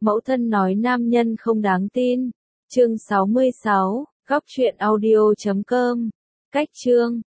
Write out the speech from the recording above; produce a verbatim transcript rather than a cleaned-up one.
Mẫu thân nói nam nhân không đáng tin. Chương sáu mươi sáu, góc truyện audio chấm com. Cách chương